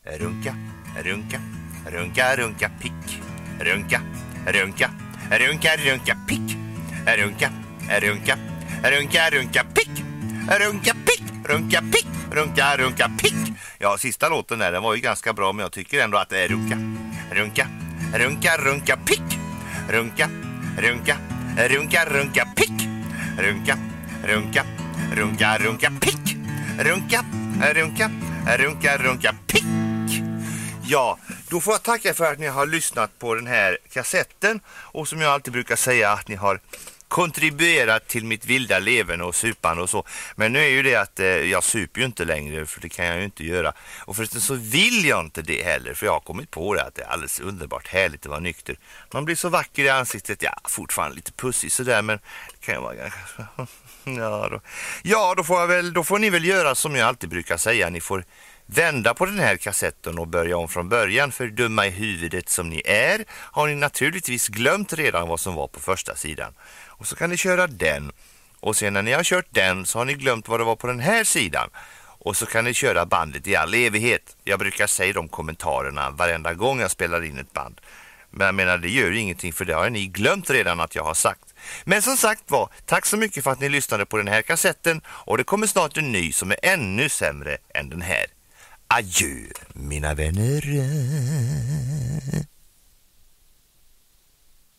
Runka, runka, runka, runka, pick. Runka, runka, runka, runka, pick. Runka, runka, runka, runka, pick. Runka, pick, runka, pick. Runka, runka, pick. Ja, sista låten där, den var ju ganska bra, men jag tycker ändå att det är runka. Runka, runka, runka, pick. Runka, runka, runka, runka, pick. Runka, runka, runka, runka, pick. Runka, runka, runka, runka, pick. Ja, då får jag tacka för att ni har lyssnat på den här kassetten. Och som jag alltid brukar säga, att ni har kontribuerat till mitt vilda leven och supan och så. Men nu är ju det att jag super ju inte längre, för det kan jag ju inte göra. Och förresten så vill jag inte det heller, för jag har kommit på det att det är alldeles underbart härligt att vara nykter. Man blir så vacker i ansiktet, ja, fortfarande lite pussig sådär, men det kan ju vara ganska... Ja, då får ni väl göra som jag alltid brukar säga. Ni får vända på den här kassetten och börja om från början, för dumma i huvudet som ni är har ni naturligtvis glömt redan vad som var på första sidan. Och så kan ni köra den. Och sen när ni har kört den så har ni glömt vad det var på den här sidan. Och så kan ni köra bandet i all evighet. Jag brukar säga de kommentarerna varenda gång jag spelar in ett band. Men jag menar, det gör ingenting, för det har ni glömt redan att jag har sagt. Men som sagt var, tack så mycket för att ni lyssnade på den här kassetten. Och det kommer snart en ny som är ännu sämre än den här. Adjö, mina vänner.